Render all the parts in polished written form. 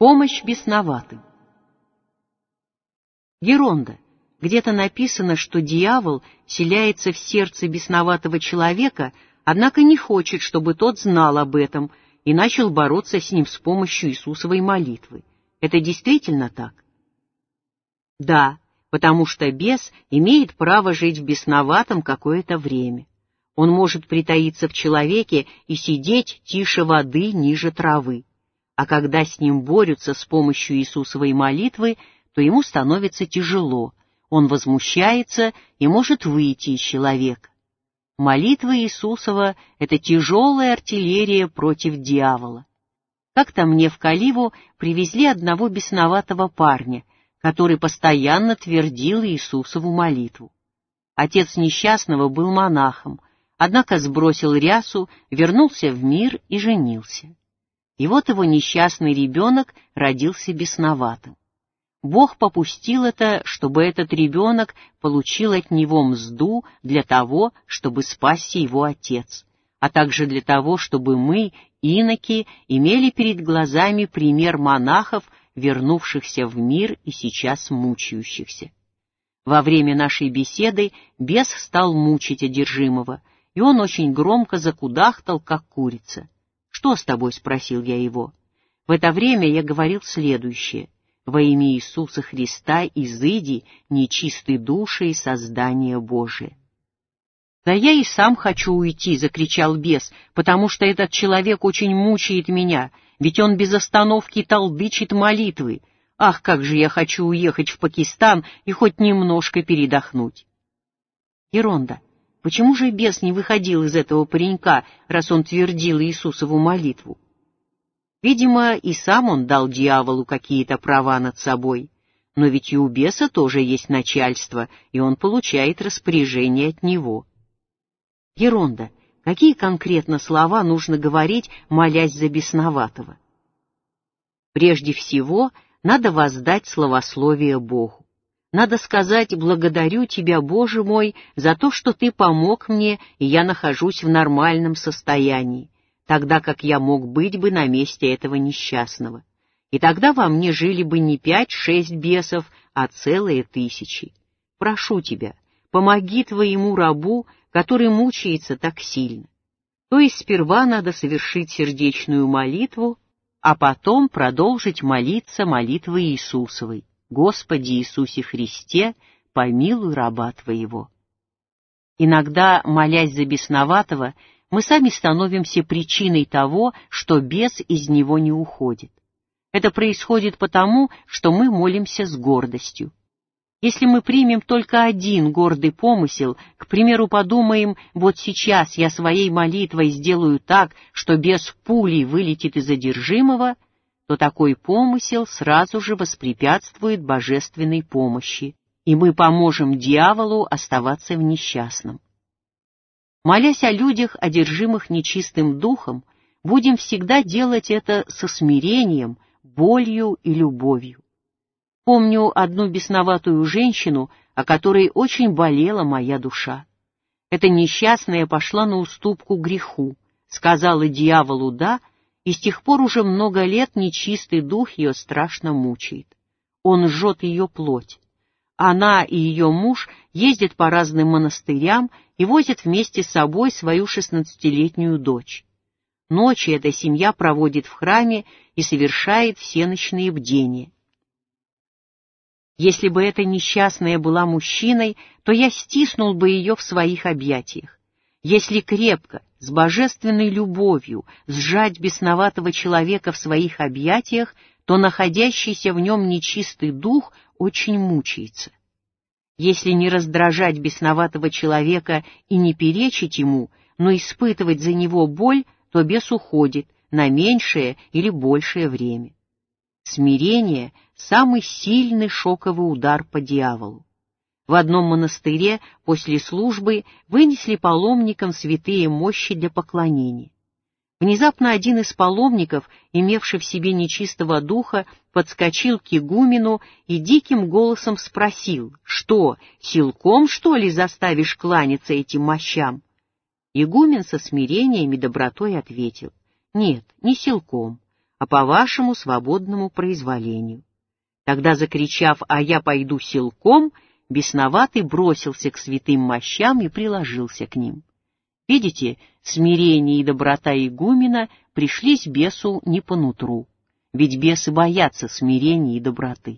Помощь бесноватым. Геронда, где-то написано, что дьявол селяется в сердце бесноватого человека, однако не хочет, чтобы тот знал об этом, и начал бороться с ним с помощью Иисусовой молитвы. Это действительно так? Да, потому что бес имеет право жить в бесноватом какое-то время. Он может притаиться в человеке и сидеть тише воды, ниже травы. А когда с ним борются с помощью Иисусовой молитвы, то ему становится тяжело, он возмущается и может выйти из человека. Молитва Иисусова — это тяжелая артиллерия против дьявола. Как-то мне в Каливу привезли одного бесноватого парня, который постоянно твердил Иисусову молитву. Отец несчастного был монахом, однако сбросил рясу, вернулся в мир и женился. И вот его несчастный ребенок родился бесноватым. Бог попустил это, чтобы этот ребенок получил от него мзду для того, чтобы спасся его отец, а также для того, чтобы мы, иноки, имели перед глазами пример монахов, вернувшихся в мир и сейчас мучающихся. Во время нашей беседы бес стал мучить одержимого, и он очень громко закудахтал, как курица. «Что с тобой?» — спросил я его. В это время я говорил следующее: «Во имя Иисуса Христа изыди, нечистой души и создание Божие». «Да я и сам хочу уйти», — закричал бес, «потому что этот человек очень мучает меня, ведь он без остановки толдычит молитвы. Ах, как же я хочу уехать в Пакистан и хоть немножко передохнуть». Геронда, почему же бес не выходил из этого паренька, раз он твердил Иисусову молитву? Видимо, и сам он дал дьяволу какие-то права над собой. Но ведь и у беса тоже есть начальство, и он получает распоряжение от него. Геронда, какие конкретно слова нужно говорить, молясь за бесноватого? Прежде всего, надо воздать славословие Богу. Надо сказать: «Благодарю Тебя, Боже мой, за то, что Ты помог мне, и я нахожусь в нормальном состоянии, тогда как я мог быть бы на месте этого несчастного. И тогда во мне жили бы не 5-6 бесов, а целые 1000. Прошу Тебя, помоги Твоему рабу, который мучается так сильно». То есть сперва надо совершить сердечную молитву, а потом продолжить молиться молитвой Иисусовой: «Господи Иисусе Христе, помилуй раба Твоего». Иногда, молясь за бесноватого, мы сами становимся причиной того, что бес из него не уходит. Это происходит потому, что мы молимся с гордостью. Если мы примем только один гордый помысел, к примеру, подумаем: «Вот сейчас я своей молитвой сделаю так, что бес пулей вылетит из одержимого», то такой помысел сразу же воспрепятствует божественной помощи, и мы поможем дьяволу оставаться в несчастном. Молясь о людях, одержимых нечистым духом, будем всегда делать это со смирением, болью и любовью. Помню одну бесноватую женщину, о которой очень болела моя душа. Эта несчастная пошла на уступку греху, сказала дьяволу «да», и с тех пор уже много лет нечистый дух ее страшно мучает. Он жжет ее плоть. Она и ее муж ездят по разным монастырям и возят вместе с собой свою 16-летнюю дочь. Ночи эта семья проводит в храме и совершает всеночные бдения. Если бы эта несчастная была мужчиной, то я стиснул бы ее в своих объятиях. Если крепко, с божественной любовью сжать бесноватого человека в своих объятиях, то находящийся в нем нечистый дух очень мучается. Если не раздражать бесноватого человека и не перечить ему, но испытывать за него боль, то бес уходит на меньшее или большее время. Смирение — самый сильный шоковый удар по дьяволу. В одном монастыре после службы вынесли паломникам святые мощи для поклонения. Внезапно один из паломников, имевший в себе нечистого духа, подскочил к игумену и диким голосом спросил: «Что, силком, что ли, заставишь кланяться этим мощам?» Игумен со смирением и добротой ответил: «Нет, не силком, а по вашему свободному произволению». Тогда, закричав «А я пойду силком», бесноватый бросился к святым мощам и приложился к ним. Видите, смирение и доброта игумена пришлись бесу не по нутру, ведь бесы боятся смирения и доброты.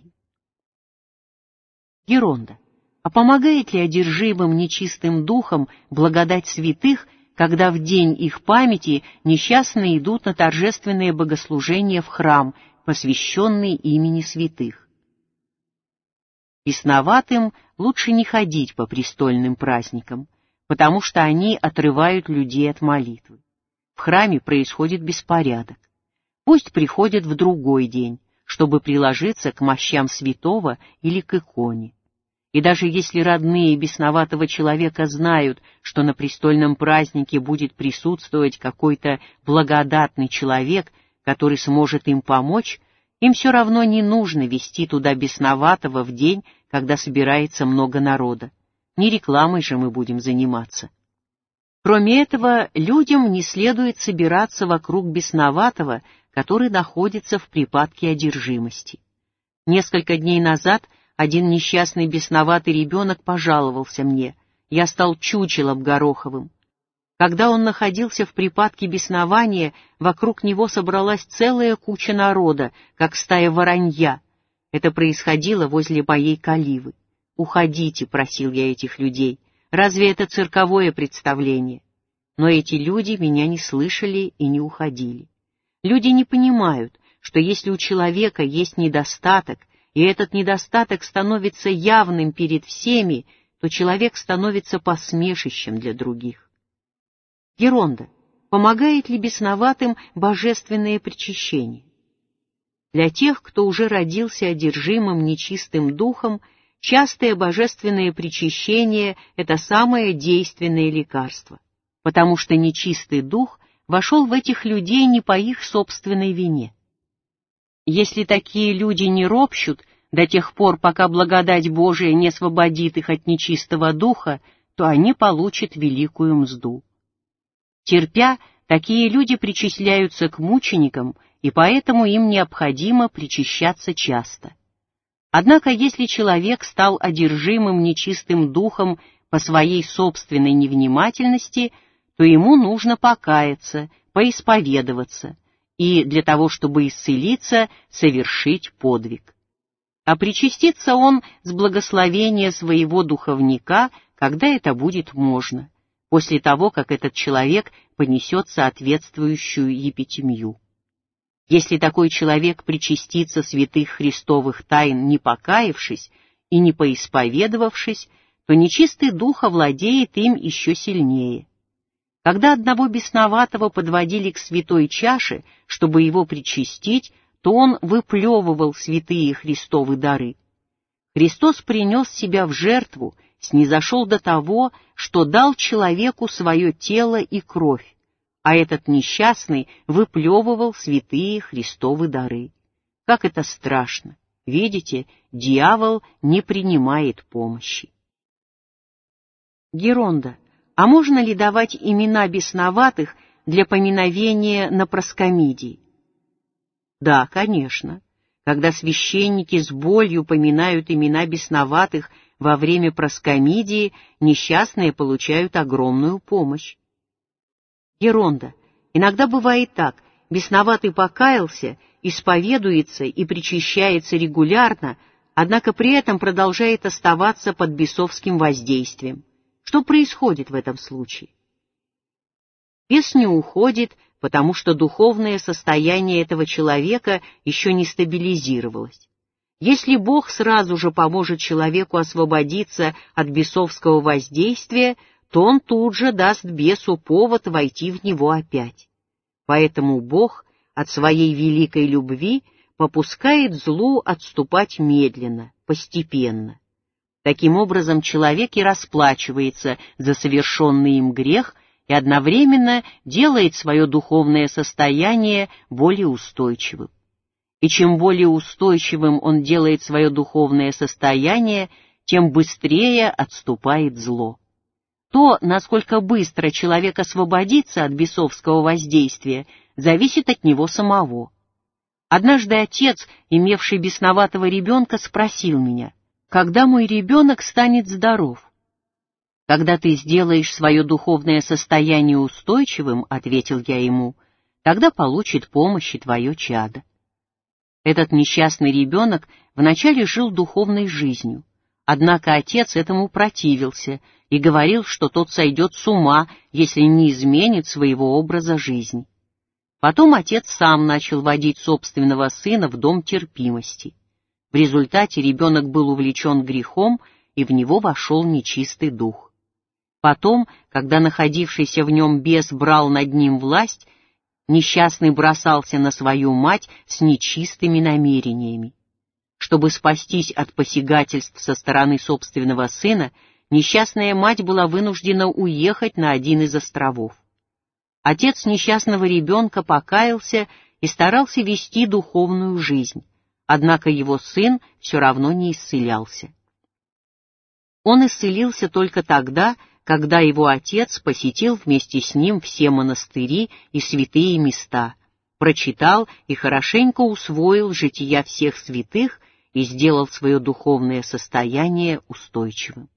Геронда. А помогает ли одержимым нечистым духом благодать святых, когда в день их памяти несчастные идут на торжественное богослужение в храм, посвященный имени святых? Бесноватым лучше не ходить по престольным праздникам, потому что они отрывают людей от молитвы. В храме происходит беспорядок. Пусть приходят в другой день, чтобы приложиться к мощам святого или к иконе. И даже если родные бесноватого человека знают, что на престольном празднике будет присутствовать какой-то благодатный человек, который сможет им помочь, им все равно не нужно везти туда бесноватого в день, когда собирается много народа. Не рекламой же мы будем заниматься. Кроме этого, людям не следует собираться вокруг бесноватого, который находится в припадке одержимости. Несколько дней назад один несчастный бесноватый ребенок пожаловался мне. Я стал чучелом гороховым. Когда он находился в припадке беснования, вокруг него собралась целая куча народа, как стая воронья. Это происходило возле моей каливы. «Уходите», — просил я этих людей. «Разве это цирковое представление?» Но эти люди меня не слышали и не уходили. Люди не понимают, что если у человека есть недостаток, и этот недостаток становится явным перед всеми, то человек становится посмешищем для других. Геронда. Помогает ли бесноватым божественное причащение? Для тех, кто уже родился одержимым нечистым духом, частое божественное причащение — это самое действенное лекарство, потому что нечистый дух вошел в этих людей не по их собственной вине. Если такие люди не ропщут до тех пор, пока благодать Божия не освободит их от нечистого духа, то они получат великую мзду. Терпя, такие люди причисляются к мученикам, и поэтому им необходимо причащаться часто. Однако, если человек стал одержимым нечистым духом по своей собственной невнимательности, то ему нужно покаяться, поисповедоваться, и для того, чтобы исцелиться, совершить подвиг. А причастится он с благословения своего духовника, когда это будет можно, после того, как этот человек понесет соответствующую епитемию. Если такой человек причастится святых христовых тайн, не покаявшись и не поисповедовавшись, то нечистый дух овладеет им еще сильнее. Когда одного бесноватого подводили к святой чаше, чтобы его причастить, то он выплевывал святые Христовы дары. Христос принес себя в жертву, снизошел до того, что дал человеку свое тело и кровь, а этот несчастный выплевывал святые Христовы дары. Как это страшно! Видите, дьявол не принимает помощи. Геронда. А можно ли давать имена бесноватых для поминовения на проскомидии? Да, конечно. Когда священники с болью поминают имена бесноватых во время проскомидии, несчастные получают огромную помощь. Геронда. Иногда бывает так: бесноватый покаялся, исповедуется и причащается регулярно, однако при этом продолжает оставаться под бесовским воздействием. Что происходит в этом случае? Бес не уходит, потому что духовное состояние этого человека еще не стабилизировалось. Если Бог сразу же поможет человеку освободиться от бесовского воздействия, то он тут же даст бесу повод войти в него опять. Поэтому Бог от своей великой любви попускает злу отступать медленно, постепенно. Таким образом, человек и расплачивается за совершенный им грех и одновременно делает свое духовное состояние более устойчивым. И чем более устойчивым он делает свое духовное состояние, тем быстрее отступает зло. То, насколько быстро человек освободится от бесовского воздействия, зависит от него самого. Однажды отец, имевший бесноватого ребенка, спросил меня, когда мой ребенок станет здоров. «Когда ты сделаешь свое духовное состояние устойчивым, — ответил я ему, — тогда получит помощь и твое чадо». Этот несчастный ребенок вначале жил духовной жизнью, однако отец этому противился и говорил, что тот сойдет с ума, если не изменит своего образа жизни. Потом отец сам начал водить собственного сына в дом терпимости. В результате ребенок был увлечен грехом, и в него вошел нечистый дух. Потом, когда находившийся в нем бес брал над ним власть, несчастный бросался на свою мать с нечистыми намерениями. Чтобы спастись от посягательств со стороны собственного сына, несчастная мать была вынуждена уехать на один из островов. Отец несчастного ребенка покаялся и старался вести духовную жизнь, однако его сын все равно не исцелялся. Он исцелился только тогда, когда его отец посетил вместе с ним все монастыри и святые места, прочитал и хорошенько усвоил жития всех святых и сделал свое духовное состояние устойчивым.